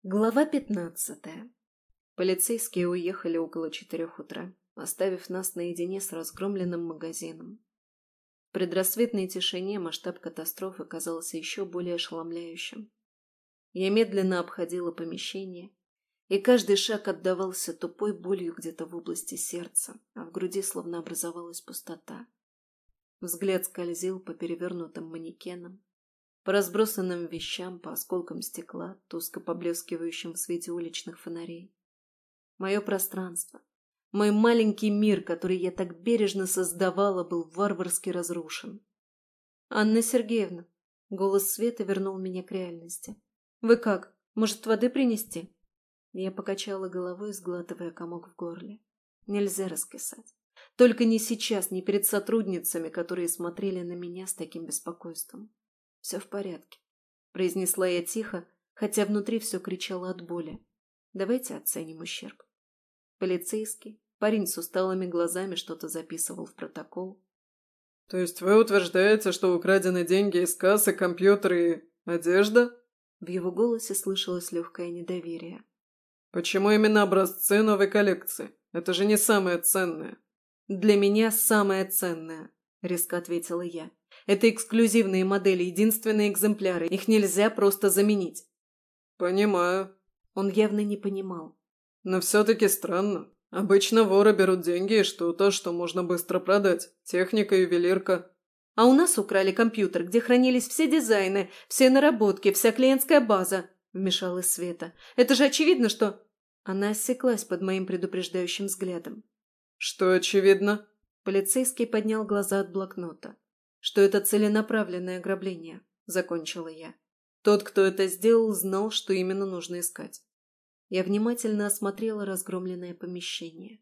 Глава 15. Полицейские уехали около 4 утра, оставив нас наедине с разгромленным магазином. В предрассветной тишине масштаб катастрофы казался еще более ошеломляющим. Я медленно обходила помещение, и каждый шаг отдавался тупой болью где-то в области сердца, а в груди словно образовалась пустота. Взгляд скользил по перевернутым манекенам, по разбросанным вещам, по осколкам стекла, тускло поблескивающим в свете уличных фонарей. Мое пространство, мой маленький мир, который я так бережно создавала, был варварски разрушен. «Анна Сергеевна», — голос Светы вернул меня к реальности. «Вы как? Может, воды принести?» Я покачала головой, сглатывая комок в горле. Нельзя раскисать. Только не сейчас, не перед сотрудницами, которые смотрели на меня с таким беспокойством. «Все в порядке», — произнесла я тихо, хотя внутри все кричало от боли. «Давайте оценим ущерб». Полицейский, парень с усталыми глазами, что-то записывал в протокол. «То есть вы утверждаете, что украдены деньги из кассы, компьютеры и одежда?» В его голосе слышалось легкое недоверие. «Почему именно образцы новой коллекции? Это же не самое ценное». «Для меня самое ценное», — резко ответила я. «Это эксклюзивные модели, единственные экземпляры. Их нельзя просто заменить». «Понимаю». Он явно не понимал. «Но все-таки странно. Обычно воры берут деньги и что-то, что можно быстро продать. Техника, ювелирка». «А у нас украли компьютер, где хранились все дизайны, все наработки, вся клиентская база», — вмешалась Света. «Это же очевидно, что...» Она осеклась под моим предупреждающим взглядом. «Что очевидно?» Полицейский поднял глаза от блокнота. «Что это целенаправленное ограбление», — закончила я. Тот, кто это сделал, знал, что именно нужно искать. Я внимательно осмотрела разгромленное помещение.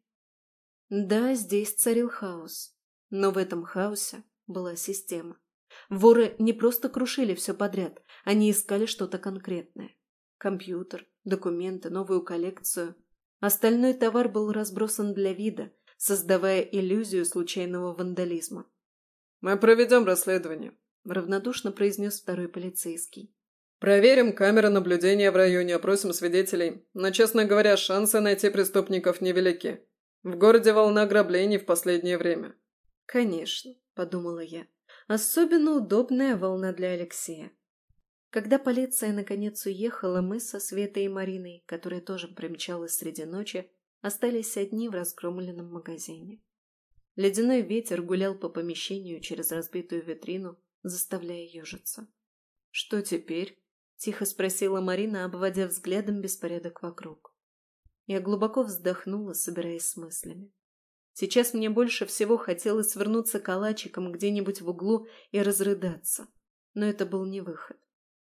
Да, здесь царил хаос. Но в этом хаосе была система. Воры не просто крушили все подряд, они искали что-то конкретное. Компьютер, документы, новую коллекцию. Остальной товар был разбросан для вида, создавая иллюзию случайного вандализма. «Мы проведем расследование», — Равнодушно произнес второй полицейский. «Проверим камеры наблюдения в районе, опросим свидетелей. Но, честно говоря, шансы найти преступников невелики. В городе волна ограблений в последнее время». «Конечно», — подумала я. «Особенно удобная волна для Алексея». Когда полиция наконец уехала, мы со Светой и Мариной, которая тоже примчалась среди ночи, остались одни в разгромленном магазине. Ледяной ветер гулял по помещению через разбитую витрину, заставляя ежиться. «Что теперь?» — тихо спросила Марина, обводя взглядом беспорядок вокруг. Я глубоко вздохнула, собираясь с мыслями. Сейчас мне больше всего хотелось свернуться калачиком где-нибудь в углу и разрыдаться. Но это был не выход.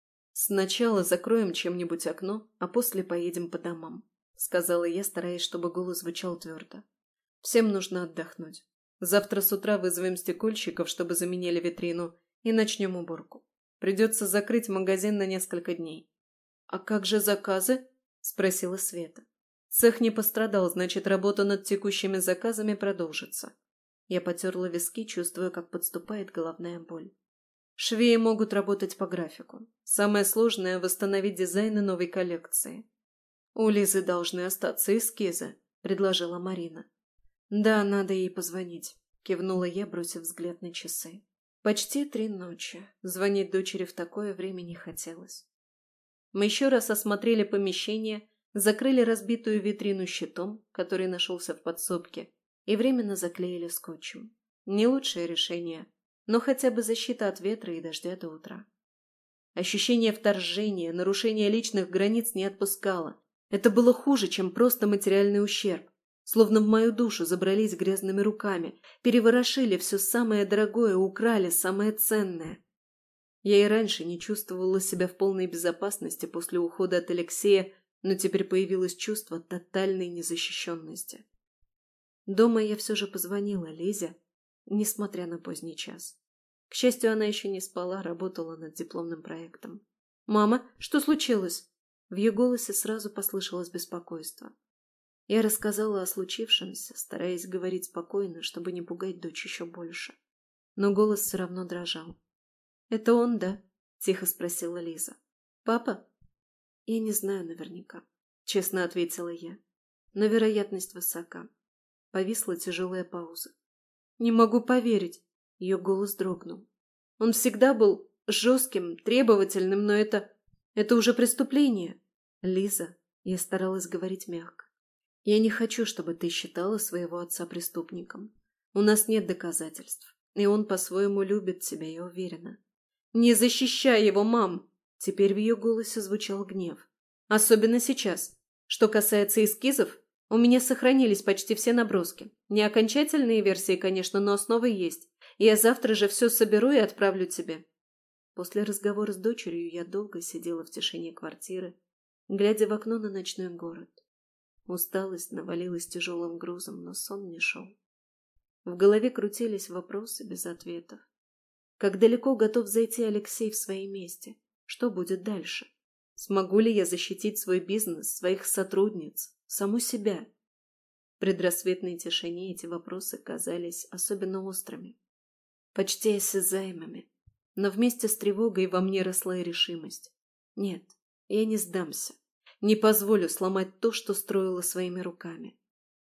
«Сначала закроем чем-нибудь окно, а после поедем по домам», — сказала я, стараясь, чтобы голос звучал твердо. «Всем нужно отдохнуть. Завтра с утра вызовем стекольщиков, чтобы заменили витрину, и начнем уборку. Придется закрыть магазин на несколько дней». «А как же заказы?» — спросила Света. «Цех не пострадал, значит, работа над текущими заказами продолжится». Я потерла виски, чувствуя, как подступает головная боль. Швеи могут работать по графику. Самое сложное – восстановить дизайны новой коллекции. «У Лизы должны остаться эскизы», – предложила Марина. «Да, надо ей позвонить», – кивнула я, бросив взгляд на часы. Почти 3 ночи. Звонить дочери в такое время не хотелось. Мы еще раз осмотрели помещение, закрыли разбитую витрину щитом, который нашелся в подсобке, и временно заклеили скотчем. Не лучшее решение, но хотя бы защита от ветра и дождя до утра. Ощущение вторжения, нарушения личных границ не отпускало. Это было хуже, чем просто материальный ущерб. Словно в мою душу забрались грязными руками, переворошили все самое дорогое, украли самое ценное. Я и раньше не чувствовала себя в полной безопасности после ухода от Алексея, но теперь появилось чувство тотальной незащищенности. Дома я все же позвонила Лизе, несмотря на поздний час. К счастью, она еще не спала, работала над дипломным проектом. «Мама, что случилось?» В ее голосе сразу послышалось беспокойство. Я рассказала о случившемся, стараясь говорить спокойно, чтобы не пугать дочь еще больше. Но голос все равно дрожал. «Это он, да?» – тихо спросила Лиза. «Папа?» Я не знаю наверняка, честно ответила я. Но вероятность высока. Повисла тяжелая пауза. Не могу поверить. Ее голос дрогнул. Он всегда был жестким, требовательным, но это уже преступление. Лиза, я старалась говорить мягко. Я не хочу, чтобы ты считала своего отца преступником. У нас нет доказательств, и он по-своему любит тебя, я уверена. Не защищай его, мам! Теперь в ее голосе звучал гнев. Особенно сейчас. Что касается эскизов, у меня сохранились почти все наброски. Не окончательные версии, конечно, но основы есть. Я завтра же все соберу и отправлю тебе. После разговора с дочерью я долго сидела в тишине квартиры, глядя в окно на ночной город. Усталость навалилась тяжелым грузом, но сон не шел. В голове крутились вопросы без ответов. Как далеко готов зайти Алексей в своей мести? Что будет дальше? Смогу ли я защитить свой бизнес, своих сотрудниц, саму себя? В предрассветной тишине эти вопросы казались особенно острыми, почти осязаемыми. Но вместе с тревогой во мне росла и решимость. Нет, я не сдамся. Не позволю сломать то, что строила своими руками.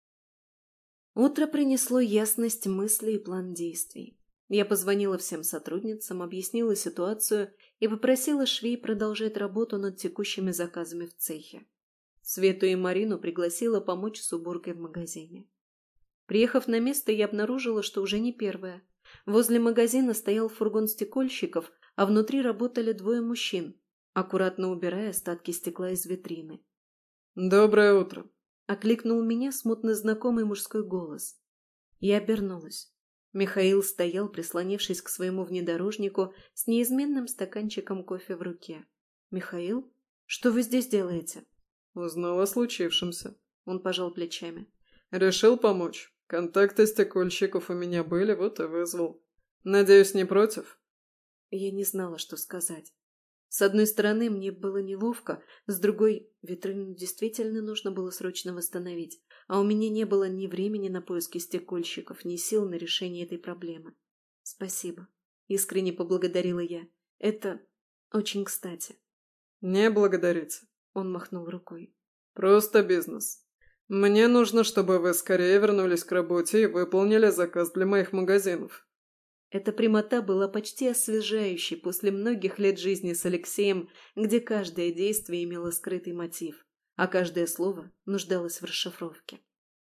Утро принесло ясность мыслей и план действий. Я позвонила всем сотрудницам, объяснила ситуацию и попросила швей продолжать работу над текущими заказами в цехе. Свету и Марину пригласила помочь с уборкой в магазине. Приехав на место, я обнаружила, что уже не первая. Возле магазина стоял фургон стекольщиков, а внутри работали двое мужчин, аккуратно убирая остатки стекла из витрины. «Доброе утро!» — окликнул меня смутно знакомый мужской голос. Я обернулась. Михаил стоял, прислонившись к своему внедорожнику с неизменным стаканчиком кофе в руке. «Михаил, что вы здесь делаете?» «Узнал о случившемся». Он пожал плечами. «Решил помочь. Контакты стекольщиков у меня были, вот и вызвал. Надеюсь, не против?» Я не знала, что сказать. С одной стороны, мне было неловко, с другой, витрину действительно нужно было срочно восстановить, а у меня не было ни времени на поиски стекольщиков, ни сил на решение этой проблемы. «Спасибо», — искренне поблагодарила я. «Это очень кстати». «Не благодарите», — он махнул рукой. «Просто бизнес. Мне нужно, чтобы вы скорее вернулись к работе и выполнили заказ для моих магазинов». Эта прямота была почти освежающей после многих лет жизни с Алексеем, где каждое действие имело скрытый мотив, а каждое слово нуждалось в расшифровке.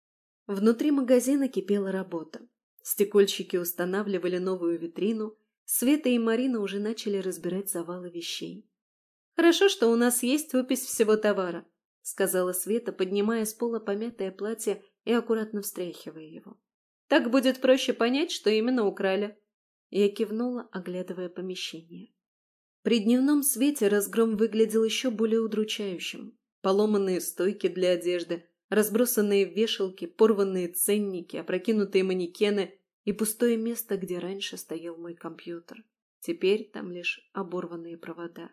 Внутри магазина кипела работа. Стекольщики устанавливали новую витрину, Света и Марина уже начали разбирать завалы вещей. «Хорошо, что у нас есть опись всего товара», — сказала Света, поднимая с пола помятое платье и аккуратно встряхивая его. «Так будет проще понять, что именно украли». Я кивнула, оглядывая помещение. При дневном свете разгром выглядел еще более удручающим. Поломанные стойки для одежды, разбросанные вешалки, порванные ценники, опрокинутые манекены и пустое место, где раньше стоял мой компьютер. Теперь там лишь оборванные провода.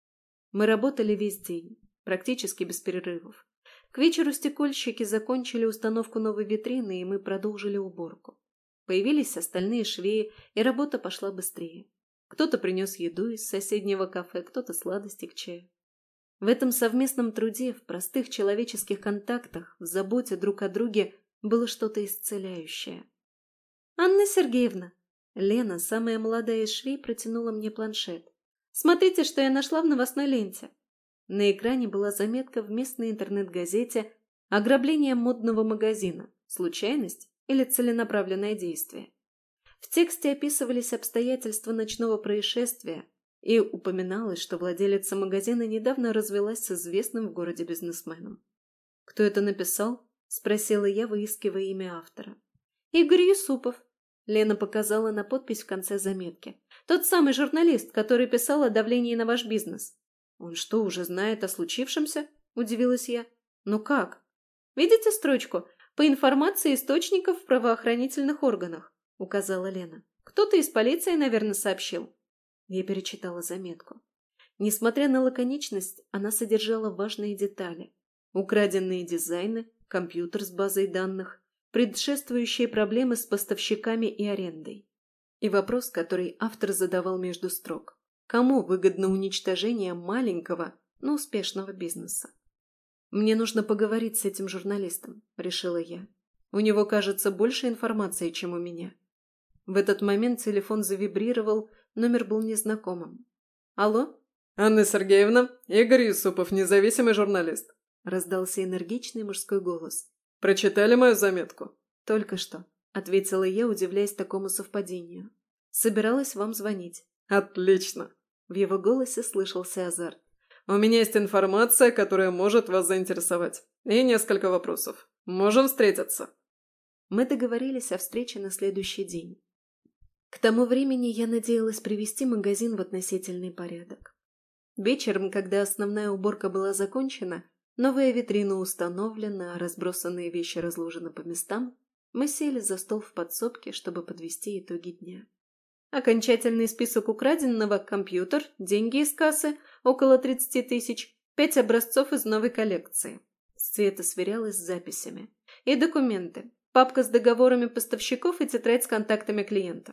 Мы работали весь день, практически без перерывов. К вечеру стекольщики закончили установку новой витрины, и мы продолжили уборку. Появились остальные швеи, и работа пошла быстрее. Кто-то принес еду из соседнего кафе, кто-то сладости к чаю. В этом совместном труде, в простых человеческих контактах, в заботе друг о друге было что-то исцеляющее. «Анна Сергеевна!» Лена, самая молодая из швей, протянула мне планшет. «Смотрите, что я нашла в новостной ленте». На экране была заметка в местной интернет-газете «Ограбление модного магазина. Случайность или целенаправленное действие?». В тексте описывались обстоятельства ночного происшествия и упоминалось, что владелица магазина недавно развелась с известным в городе бизнесменом. «Кто это написал?» – спросила я, выискивая имя автора. «Игорь Юсупов», – Лена показала на подпись в конце заметки. «Тот самый журналист, который писал о давлении на ваш бизнес». «Он что, уже знает о случившемся?» – удивилась я. «Ну как?» «Видите строчку? По информации источников в правоохранительных органах», — указала Лена. «Кто-то из полиции, наверное, сообщил». Я перечитала заметку. Несмотря на лаконичность, она содержала важные детали. Украденные дизайны, компьютер с базой данных, предшествующие проблемы с поставщиками и арендой. И вопрос, который автор задавал между строк. Кому выгодно уничтожение маленького, но успешного бизнеса. «Мне нужно поговорить с этим журналистом», — решила я. «У него, кажется, больше информации, чем у меня». В этот момент телефон завибрировал, номер был незнакомым. «Алло?» «Анна Сергеевна, Игорь Юсупов, независимый журналист», — раздался энергичный мужской голос. «Прочитали мою заметку?» «Только что», — ответила я, удивляясь такому совпадению. «Собиралась вам звонить». «Отлично!» В его голосе слышался азарт. «У меня есть информация, которая может вас заинтересовать. И несколько вопросов. Можем встретиться?» Мы договорились о встрече на следующий день. К тому времени я надеялась привести магазин в относительный порядок. Вечером, когда основная уборка была закончена, новая витрина установлена, а разбросанные вещи разложены по местам, мы сели за стол в подсобке, чтобы подвести итоги дня. Окончательный список украденного, компьютер, деньги из кассы, около 30 тысяч, 5 образцов из новой коллекции. Света сверялась с записями. И документы, папка с договорами поставщиков и тетрадь с контактами клиентов.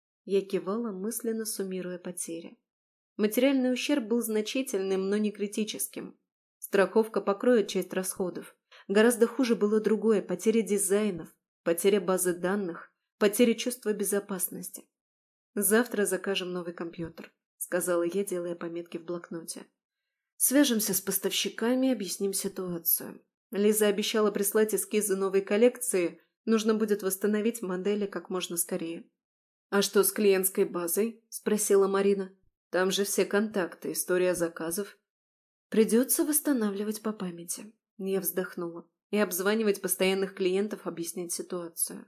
Я кивала, мысленно суммируя потери. Материальный ущерб был значительным, но не критическим. Страховка покроет часть расходов. Гораздо хуже было другое – потеря дизайнов, потеря базы данных, потеря чувства безопасности. «Завтра закажем новый компьютер», — сказала я, делая пометки в блокноте. «Свяжемся с поставщиками, объясним ситуацию. Лиза обещала прислать эскизы новой коллекции, нужно будет восстановить модели как можно скорее». «А что с клиентской базой?» — спросила Марина. «Там же все контакты, история заказов». «Придется восстанавливать по памяти», — я вздохнула, «и обзванивать постоянных клиентов, объяснить ситуацию».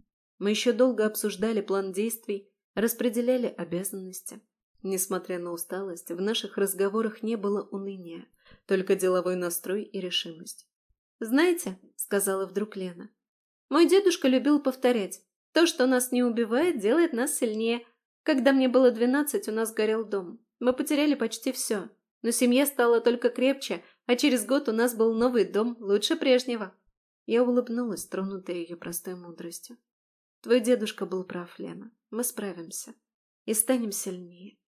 Мы еще долго обсуждали план действий, распределяли обязанности. Несмотря на усталость, в наших разговорах не было уныния, только деловой настрой и решимость. «Знаете, — сказала вдруг Лена, — мой дедушка любил повторять, то, что нас не убивает, делает нас сильнее. Когда мне было 12, у нас горел дом. Мы потеряли почти все, но семья стала только крепче, а через год у нас был новый дом, лучше прежнего». Я улыбнулась, тронутая ее простой мудростью. «Твой дедушка был прав, Лена. Мы справимся. И станем сильнее».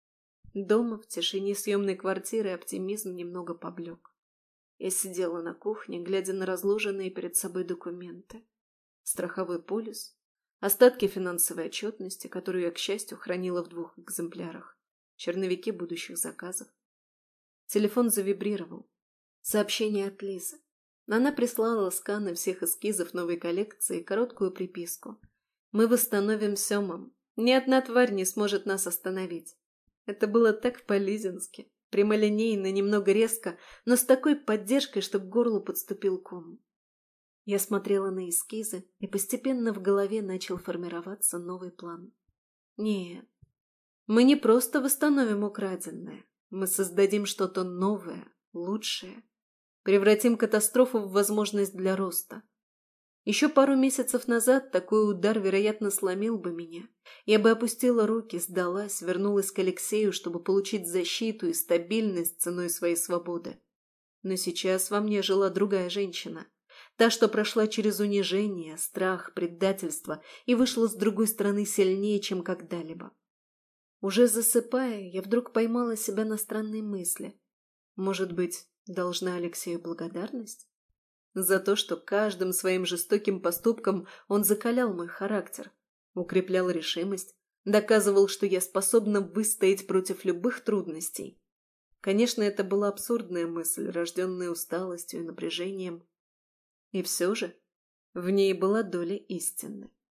Дома, в тишине съемной квартиры, оптимизм немного поблек. Я сидела на кухне, глядя на разложенные перед собой документы. Страховой полис, остатки финансовой отчетности, которую я, к счастью, хранила в 2 экземплярах, черновики будущих заказов. Телефон завибрировал. Сообщение от Лизы. Она прислала сканы всех эскизов новой коллекции и короткую приписку. «Мы восстановим все, мам. Ни одна тварь не сможет нас остановить». Это было так по-лизински, прямолинейно, немного резко, но с такой поддержкой, что к горлу подступил ком. Я смотрела на эскизы, и постепенно в голове начал формироваться новый план. Нет, мы не просто восстановим украденное, мы создадим что-то новое, лучшее. Превратим катастрофу в возможность для роста. Еще пару месяцев назад такой удар, вероятно, сломил бы меня. Я бы опустила руки, сдалась, вернулась к Алексею, чтобы получить защиту и стабильность ценой своей свободы. Но сейчас во мне жила другая женщина. Та, что прошла через унижение, страх, предательство и вышла с другой стороны сильнее, чем когда-либо. Уже засыпая, я вдруг поймала себя на странной мысли. Может быть, должна Алексею благодарность? За то, что каждым своим жестоким поступком он закалял мой характер, укреплял решимость, доказывал, что я способна выстоять против любых трудностей. Конечно, это была абсурдная мысль, рожденная усталостью и напряжением. И все же в ней была доля истины.